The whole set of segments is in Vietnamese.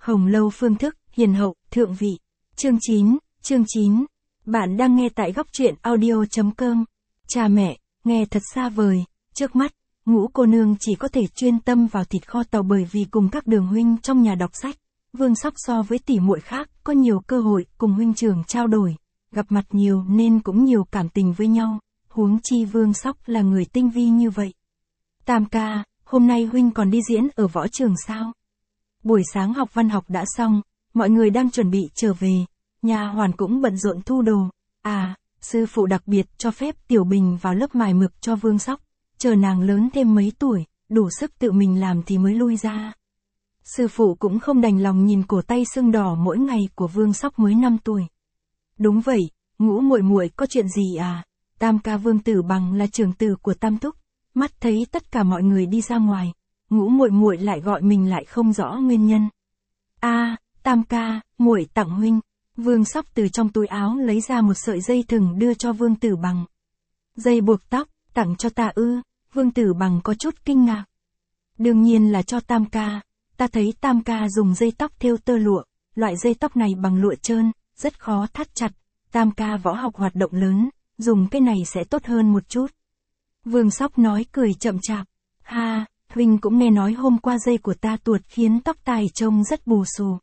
Hồng Lâu phương thức, hiền hậu, thượng vị. Chương 9. Bạn đang nghe tại góc truyện audio.com. Cha mẹ, nghe thật xa vời, trước mắt, Ngũ cô nương chỉ có thể chuyên tâm vào thịt kho tàu bởi vì cùng các đường huynh trong nhà đọc sách. Vương Sóc so với tỷ muội khác, có nhiều cơ hội cùng huynh trưởng trao đổi, gặp mặt nhiều nên cũng nhiều cảm tình với nhau, huống chi Vương Sóc là người tinh vi như vậy. Tam ca, hôm nay huynh còn đi diễn ở võ trường sao? Buổi sáng học văn học đã xong, mọi người đang chuẩn bị trở về, nhà hoàn cũng bận rộn thu đồ. Sư phụ đặc biệt cho phép Tiểu Bình vào lớp mài mực cho Vương Sóc, chờ nàng lớn thêm mấy tuổi, đủ sức tự mình làm thì mới lui ra. Sư phụ cũng không đành lòng nhìn cổ tay sưng đỏ mỗi ngày của Vương Sóc mới 5 tuổi. Đúng vậy, Ngũ muội muội có chuyện gì à? Tam ca Vương Tử Bằng là trưởng tử của Tam Thúc, mắt thấy tất cả mọi người đi ra ngoài, Ngũ muội muội lại gọi mình lại không rõ nguyên nhân. Tam ca, muội tặng huynh. Vương Sóc từ trong túi áo lấy ra một sợi dây thừng đưa cho Vương Tử Bằng. Dây buộc tóc, tặng cho ta ư? Vương Tử Bằng có chút kinh ngạc. Đương nhiên là cho Tam ca, ta thấy Tam ca dùng dây tóc thêu tơ lụa, loại dây tóc này bằng lụa trơn, rất khó thắt chặt, Tam ca võ học hoạt động lớn, dùng cái này sẽ tốt hơn một chút. Vương Sóc nói cười chậm chạp, huynh cũng nghe nói hôm qua dây của ta tuột khiến tóc tai trông rất bù xù,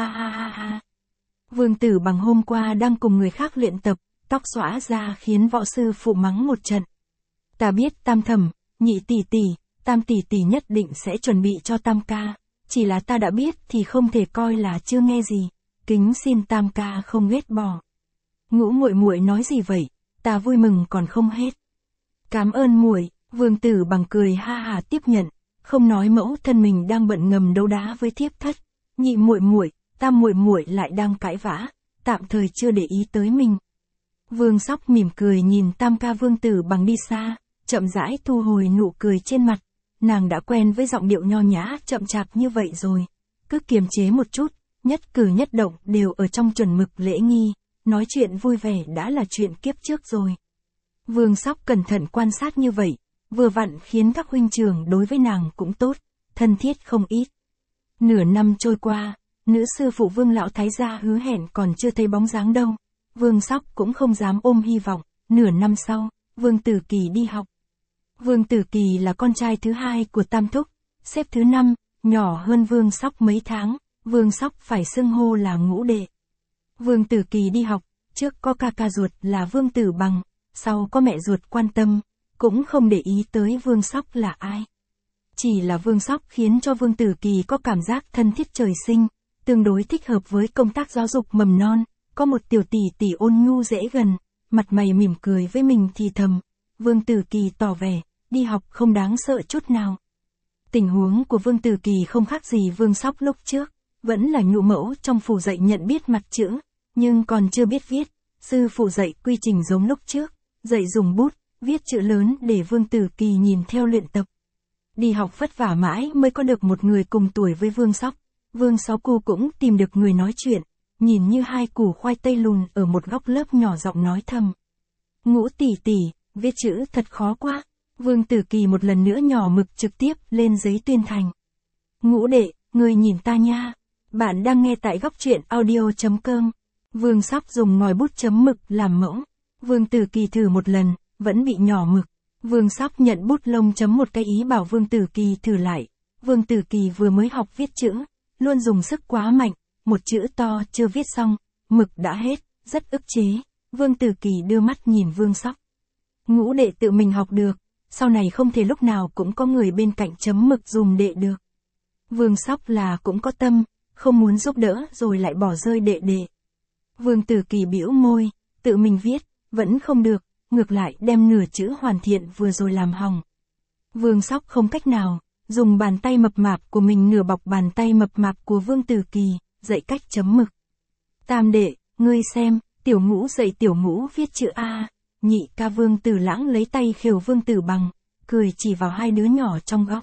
Vương Tử Bằng hôm qua đang cùng người khác luyện tập, tóc xõa ra khiến võ sư phụ mắng một trận. Ta biết Tam thẩm, Nhị tỷ tỷ, Tam tỷ tỷ nhất định sẽ chuẩn bị cho Tam ca, chỉ là ta đã biết thì không thể coi là chưa nghe gì, kính xin Tam ca không ghét bỏ. Ngũ muội muội nói gì vậy, ta vui mừng còn không hết. Cảm ơn muội. Vương Tử Bằng cười ha tiếp nhận, không nói mẫu thân mình đang bận ngầm đấu đá với thiếp thất, Nhị muội muội, Tam muội muội lại đang cãi vã, tạm thời chưa để ý tới mình. Vương Sóc mỉm cười nhìn Tam ca Vương Tử Bằng đi xa, chậm rãi thu hồi nụ cười trên mặt, nàng đã quen với giọng điệu nho nhã chậm chạp như vậy rồi, cứ kiềm chế một chút, nhất cử nhất động đều ở trong chuẩn mực lễ nghi, nói chuyện vui vẻ đã là chuyện kiếp trước rồi. Vương Sóc cẩn thận quan sát như vậy, vừa vặn khiến các huynh trưởng đối với nàng cũng tốt, thân thiết không ít. Nửa năm trôi qua, nữ sư phụ Vương lão thái gia hứa hẹn còn chưa thấy bóng dáng đâu. Vương Sóc cũng không dám ôm hy vọng. Nửa năm sau, Vương Tử Kỳ đi học. Vương Tử Kỳ là con trai thứ hai của Tam Thúc, xếp thứ 5, nhỏ hơn Vương Sóc mấy tháng, Vương Sóc phải xưng hô là Ngũ đệ. Vương Tử Kỳ đi học, trước có ca ruột là Vương Tử Bằng, sau có mẹ ruột quan tâm, cũng không để ý tới Vương Sóc là ai. Chỉ là Vương Sóc khiến cho Vương Tử Kỳ có cảm giác thân thiết trời sinh, tương đối thích hợp với công tác giáo dục mầm non, có một tiểu tỷ tỷ ôn nhu dễ gần, mặt mày mỉm cười với mình thì thầm. Vương Tử Kỳ tỏ vẻ, đi học không đáng sợ chút nào. Tình huống của Vương Tử Kỳ không khác gì Vương Sóc lúc trước, vẫn là nhũ mẫu trong phủ dạy nhận biết mặt chữ, nhưng còn chưa biết viết, sư phụ dạy quy trình giống lúc trước, dạy dùng bút, viết chữ lớn để Vương Tử Kỳ nhìn theo luyện tập. Đi học vất vả mãi mới có được một người cùng tuổi với Vương Sóc, Vương Sáu Cu cũng tìm được người nói chuyện, nhìn như hai củ khoai tây lùn ở một góc lớp nhỏ giọng nói thầm. Ngũ tỷ tỷ, viết chữ thật khó quá. Vương Tử Kỳ một lần nữa nhỏ mực trực tiếp lên giấy tuyên thành. Ngũ đệ, ngươi nhìn ta nha. Bạn đang nghe tại góc truyện audio.com. Vương Sóc dùng ngòi bút chấm mực làm mẫu. Vương Tử Kỳ thử một lần, vẫn bị nhỏ mực. Vương Sóc nhận bút lông chấm một cái ý bảo Vương Tử Kỳ thử lại. Vương Tử Kỳ vừa mới học viết chữ, luôn dùng sức quá mạnh, một chữ to chưa viết xong, mực đã hết, rất ức chế. Vương Tử Kỳ đưa mắt nhìn Vương Sóc. Ngũ đệ tự mình học được, sau này không thể lúc nào cũng có người bên cạnh chấm mực dùm đệ được. Vương Sóc là cũng có tâm, không muốn giúp đỡ rồi lại bỏ rơi đệ đệ. Vương Tử Kỳ bĩu môi, tự mình viết, vẫn không được, ngược lại đem nửa chữ hoàn thiện vừa rồi làm hỏng. Vương Sóc không cách nào, dùng bàn tay mập mạp của mình nửa bọc bàn tay mập mạp của Vương Tử Kỳ, dạy cách chấm mực. Tam đệ, ngươi xem, tiểu Ngũ dạy tiểu Ngũ viết chữ A. Nhị ca Vương Tử Lãng lấy tay khều Vương Tử Bằng, cười chỉ vào hai đứa nhỏ trong góc.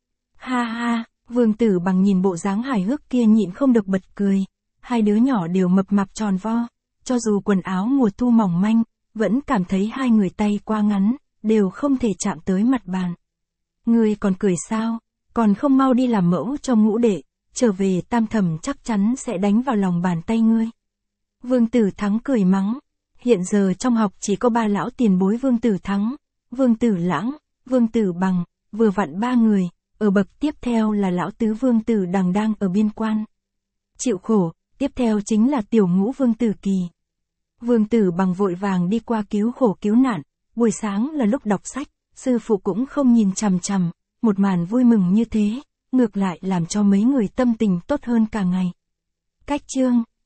Vương Tử Bằng nhìn bộ dáng hài hước kia nhịn không được bật cười. Hai đứa nhỏ đều mập mạp tròn vo, cho dù quần áo mùa thu mỏng manh, vẫn cảm thấy hai người tay quá ngắn, đều không thể chạm tới mặt bàn. Ngươi còn cười sao, còn không mau đi làm mẫu cho Ngũ đệ, trở về Tam Thẩm chắc chắn sẽ đánh vào lòng bàn tay ngươi. Vương Tử Thắng cười mắng, hiện giờ trong học chỉ có 3 lão tiền bối Vương Tử Thắng, Vương Tử Lãng, Vương Tử Bằng, vừa vặn 3 người, ở bậc tiếp theo là lão tứ Vương Tử Đằng đang ở biên quan. Chịu khổ, tiếp theo chính là tiểu ngũ Vương Tử Kỳ. Vương Tử Bằng vội vàng đi qua cứu khổ cứu nạn, buổi sáng là lúc đọc sách, sư phụ cũng không nhìn chằm chằm, một màn vui mừng như thế, ngược lại làm cho mấy người tâm tình tốt hơn cả ngày. Cách chương